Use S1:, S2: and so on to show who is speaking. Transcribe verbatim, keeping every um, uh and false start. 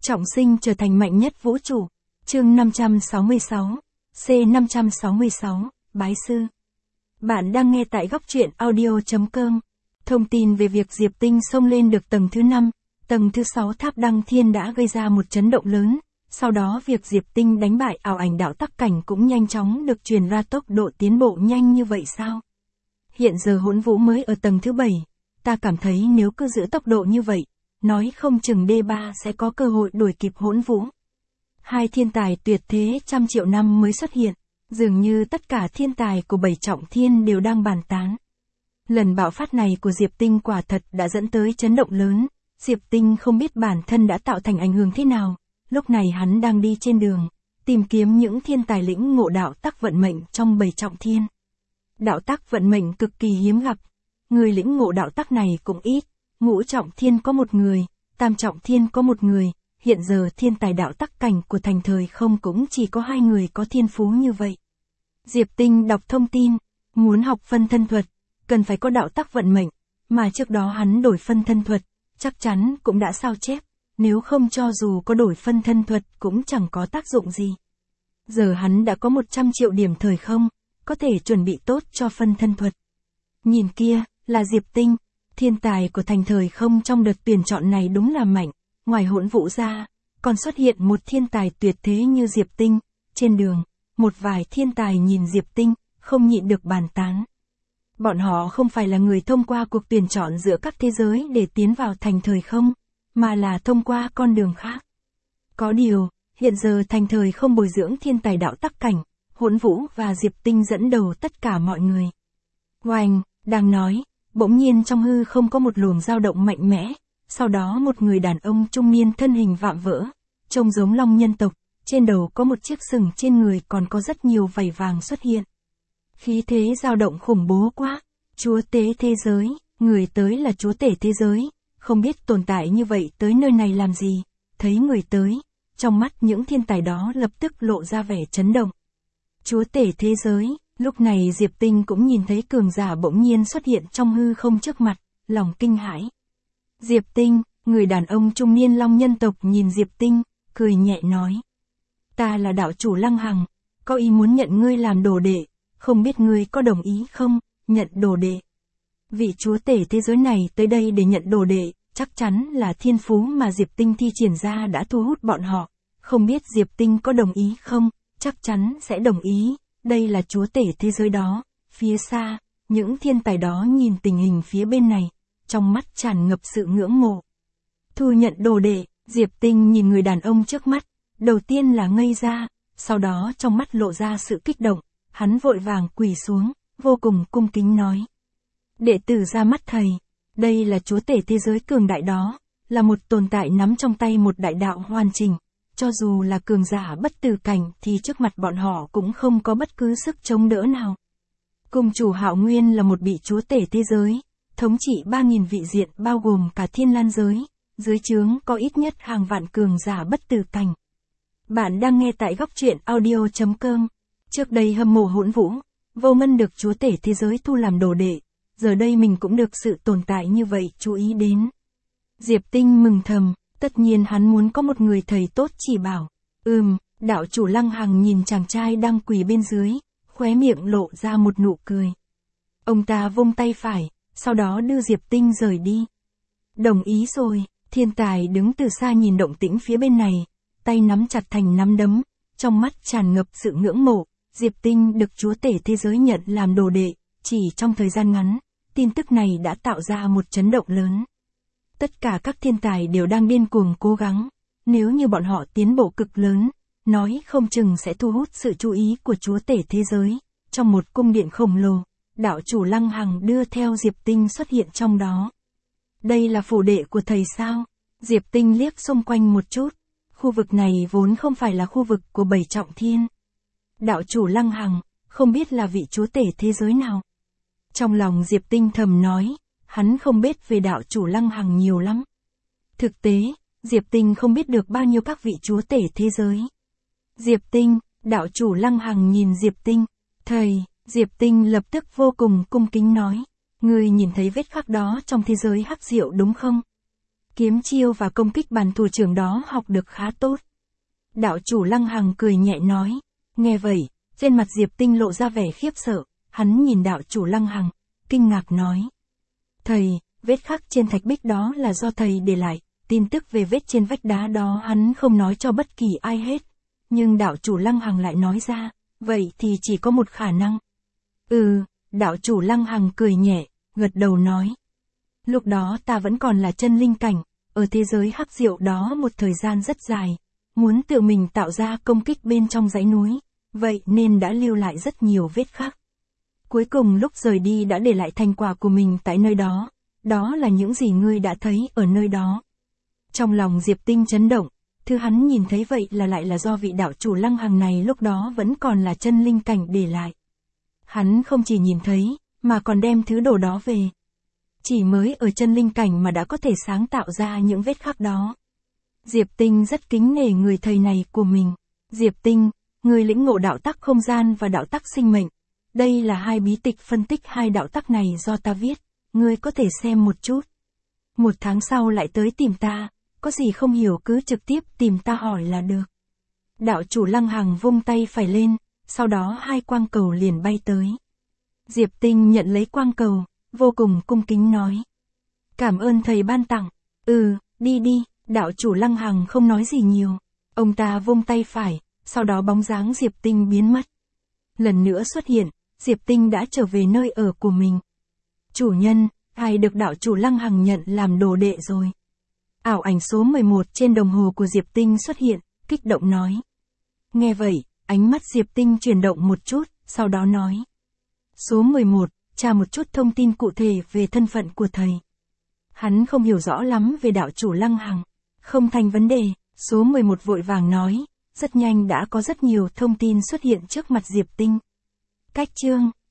S1: Trọng sinh trở thành mạnh nhất vũ trụ. Chương năm trăm sáu mươi sáu. C năm trăm sáu mươi sáu, Bái sư. Bạn đang nghe tại góc truyện audio chấm com. Thông tin về việc Diệp Tinh xông lên được tầng thứ năm, tầng thứ sáu tháp Đăng Thiên đã gây ra một chấn động lớn. Sau đó việc Diệp Tinh đánh bại ảo ảnh đạo tắc cảnh cũng nhanh chóng được truyền ra. Tốc độ tiến bộ nhanh như vậy sao? Hiện giờ Hỗn Vũ mới ở tầng thứ bảy. Ta cảm thấy nếu cứ giữ tốc độ như vậy, nói không chừng đê ba sẽ có cơ hội đuổi kịp Hỗn Vũ. Hai thiên tài tuyệt thế trăm triệu năm mới xuất hiện, dường như tất cả thiên tài của bảy trọng thiên đều đang bàn tán. Lần bạo phát này của Diệp Tinh quả thật đã dẫn tới chấn động lớn. Diệp Tinh không biết bản thân đã tạo thành ảnh hưởng thế nào. Lúc này hắn đang đi trên đường, tìm kiếm những thiên tài lĩnh ngộ đạo tắc vận mệnh trong bảy trọng thiên. Đạo tắc vận mệnh cực kỳ hiếm gặp, người lĩnh ngộ đạo tắc này cũng ít. Ngũ trọng thiên có một người, tam trọng thiên có một người, hiện giờ thiên tài đạo tắc cảnh của thành thời không cũng chỉ có hai người có thiên phú như vậy. Diệp Tinh đọc thông tin, muốn học phân thân thuật, cần phải có đạo tắc vận mệnh, mà trước đó hắn đổi phân thân thuật, chắc chắn cũng đã sao chép, nếu không cho dù có đổi phân thân thuật cũng chẳng có tác dụng gì. Giờ hắn đã có một trăm triệu điểm thời không, có thể chuẩn bị tốt cho phân thân thuật. Nhìn kia, là Diệp Tinh. Thiên tài của thành thời không trong đợt tuyển chọn này đúng là mạnh, ngoài Hỗn Vũ ra, còn xuất hiện một thiên tài tuyệt thế như Diệp Tinh. Trên đường, một vài thiên tài nhìn Diệp Tinh, không nhịn được bàn tán. Bọn họ không phải là người thông qua cuộc tuyển chọn giữa các thế giới để tiến vào thành thời không, mà là thông qua con đường khác. Có điều, hiện giờ thành thời không bồi dưỡng thiên tài đạo tắc cảnh, Hỗn Vũ và Diệp Tinh dẫn đầu tất cả mọi người. Oanh, đang nói. Bỗng nhiên trong hư không có một luồng dao động mạnh mẽ, sau đó một người đàn ông trung niên thân hình vạm vỡ, trông giống long nhân tộc, trên đầu có một chiếc sừng, trên người còn có rất nhiều vảy vàng xuất hiện. Khí thế dao động khủng bố quá, chúa tế thế giới, người tới là chúa tể thế giới, không biết tồn tại như vậy tới nơi này làm gì, thấy người tới, trong mắt những thiên tài đó lập tức lộ ra vẻ chấn động. Chúa tể thế giới. Lúc này Diệp Tinh cũng nhìn thấy cường giả bỗng nhiên xuất hiện trong hư không trước mặt, lòng kinh hãi. Diệp Tinh, người đàn ông trung niên long nhân tộc nhìn Diệp Tinh, cười nhẹ nói. Ta là đạo chủ Lăng Hằng, có ý muốn nhận ngươi làm đồ đệ, không biết ngươi có đồng ý không, nhận đồ đệ. Vị chúa tể thế giới này tới đây để nhận đồ đệ, chắc chắn là thiên phú mà Diệp Tinh thi triển ra đã thu hút bọn họ, không biết Diệp Tinh có đồng ý không, chắc chắn sẽ đồng ý. Đây là chúa tể thế giới đó. Phía xa, những thiên tài đó nhìn tình hình phía bên này, trong mắt tràn ngập sự ngưỡng mộ. Thu nhận đồ đệ, Diệp Tinh nhìn người đàn ông trước mắt, đầu tiên là ngây ra, sau đó trong mắt lộ ra sự kích động, hắn vội vàng quỳ xuống, vô cùng cung kính nói. Đệ tử ra mắt thầy, đây là chúa tể thế giới cường đại đó, là một tồn tại nắm trong tay một đại đạo hoàn chỉnh. Cho dù là cường giả bất tử cảnh thì trước mặt bọn họ cũng không có bất cứ sức chống đỡ nào. Cung chủ Hạo Nguyên là một vị chúa tể thế giới, thống trị ba nghìn vị diện bao gồm cả thiên lan giới, dưới trướng có ít nhất hàng vạn cường giả bất tử cảnh. Bạn đang nghe tại góc truyện audio chấm com. Trước đây hâm mộ Hỗn Vũ, vô mân được chúa tể thế giới thu làm đồ đệ, giờ đây mình cũng được sự tồn tại như vậy chú ý đến. Diệp Tinh mừng thầm. Tất nhiên hắn muốn có một người thầy tốt chỉ bảo. Ừm, đạo chủ Lăng Hằng nhìn chàng trai đang quỳ bên dưới, khóe miệng lộ ra một nụ cười. Ông ta vung tay phải, sau đó đưa Diệp Tinh rời đi. Đồng ý rồi, thiên tài đứng từ xa nhìn động tĩnh phía bên này, tay nắm chặt thành nắm đấm, trong mắt tràn ngập sự ngưỡng mộ. Diệp Tinh được chúa tể thế giới nhận làm đồ đệ, chỉ trong thời gian ngắn, tin tức này đã tạo ra một chấn động lớn. Tất cả các thiên tài đều đang điên cuồng cố gắng, nếu như bọn họ tiến bộ cực lớn, nói không chừng sẽ thu hút sự chú ý của chúa tể thế giới. Trong một cung điện khổng lồ, đạo chủ Lăng Hằng đưa theo Diệp Tinh xuất hiện trong đó. Đây là phủ đệ của thầy sao? Diệp Tinh liếc xung quanh một chút, khu vực này vốn không phải là khu vực của bảy trọng thiên. Đạo chủ Lăng Hằng, không biết là vị chúa tể thế giới nào? Trong lòng Diệp Tinh thầm nói. Hắn không biết về đạo chủ Lăng Hằng nhiều lắm. Thực tế, Diệp Tinh không biết được bao nhiêu các vị chúa tể thế giới. Diệp Tinh, đạo chủ Lăng Hằng nhìn Diệp Tinh. Thầy, Diệp Tinh lập tức vô cùng cung kính nói. Ngươi nhìn thấy vết khắc đó trong thế giới hắc diệu đúng không? kiếm chiêu và công kích bàn thủ trưởng đó học được khá tốt. Đạo chủ Lăng Hằng cười nhẹ nói. Nghe vậy, trên mặt Diệp Tinh lộ ra vẻ khiếp sợ, hắn nhìn đạo chủ Lăng Hằng, kinh ngạc nói. Thầy, vết khắc trên thạch bích đó là do thầy để lại, tin tức về vết trên vách đá đó hắn không nói cho bất kỳ ai hết. Nhưng đạo chủ Lăng Hằng lại nói ra, vậy thì chỉ có một khả năng. Ừ, đạo chủ Lăng Hằng cười nhẹ, gật đầu nói. Lúc đó ta vẫn còn là chân linh cảnh, ở thế giới hắc diệu đó một thời gian rất dài, muốn tự mình tạo ra công kích bên trong dãy núi, vậy nên đã lưu lại rất nhiều vết khắc. Cuối cùng lúc rời đi đã để lại thành quả của mình tại nơi đó, đó là những gì ngươi đã thấy ở nơi đó. Trong lòng Diệp Tinh chấn động, thứ hắn nhìn thấy vậy là lại là do vị đạo chủ Lăng Hằng này lúc đó vẫn còn là chân linh cảnh để lại. Hắn không chỉ nhìn thấy, mà còn đem thứ đồ đó về. Chỉ mới ở chân linh cảnh mà đã có thể sáng tạo ra những vết khắc đó. Diệp Tinh rất kính nể người thầy này của mình. Diệp Tinh, người lĩnh ngộ đạo tắc không gian và đạo tắc sinh mệnh. Đây là hai bí tịch phân tích hai đạo tắc này do ta viết, ngươi có thể xem một chút. Một tháng sau lại tới tìm ta, có gì không hiểu cứ trực tiếp tìm ta hỏi là được. Đạo chủ Lăng Hằng vung tay phải lên, sau đó hai quang cầu liền bay tới. Diệp Tinh nhận lấy quang cầu, vô cùng cung kính nói. Cảm ơn thầy ban tặng, ừ, đi đi, đạo chủ Lăng Hằng không nói gì nhiều. Ông ta vung tay phải, sau đó bóng dáng Diệp Tinh biến mất. Lần nữa xuất hiện, Diệp Tinh đã trở về nơi ở của mình. Chủ nhân, ai được đạo chủ Lăng Hằng nhận làm đồ đệ rồi. Ảo ảnh số mười một trên đồng hồ của Diệp Tinh xuất hiện, kích động nói. Nghe vậy, ánh mắt Diệp Tinh chuyển động một chút, sau đó nói. Số mười một, tra một chút thông tin cụ thể về thân phận của thầy. Hắn không hiểu rõ lắm về đạo chủ Lăng Hằng. Không thành vấn đề, số mười một vội vàng nói. Rất nhanh đã có rất nhiều thông tin xuất hiện trước mặt Diệp Tinh. Cách chương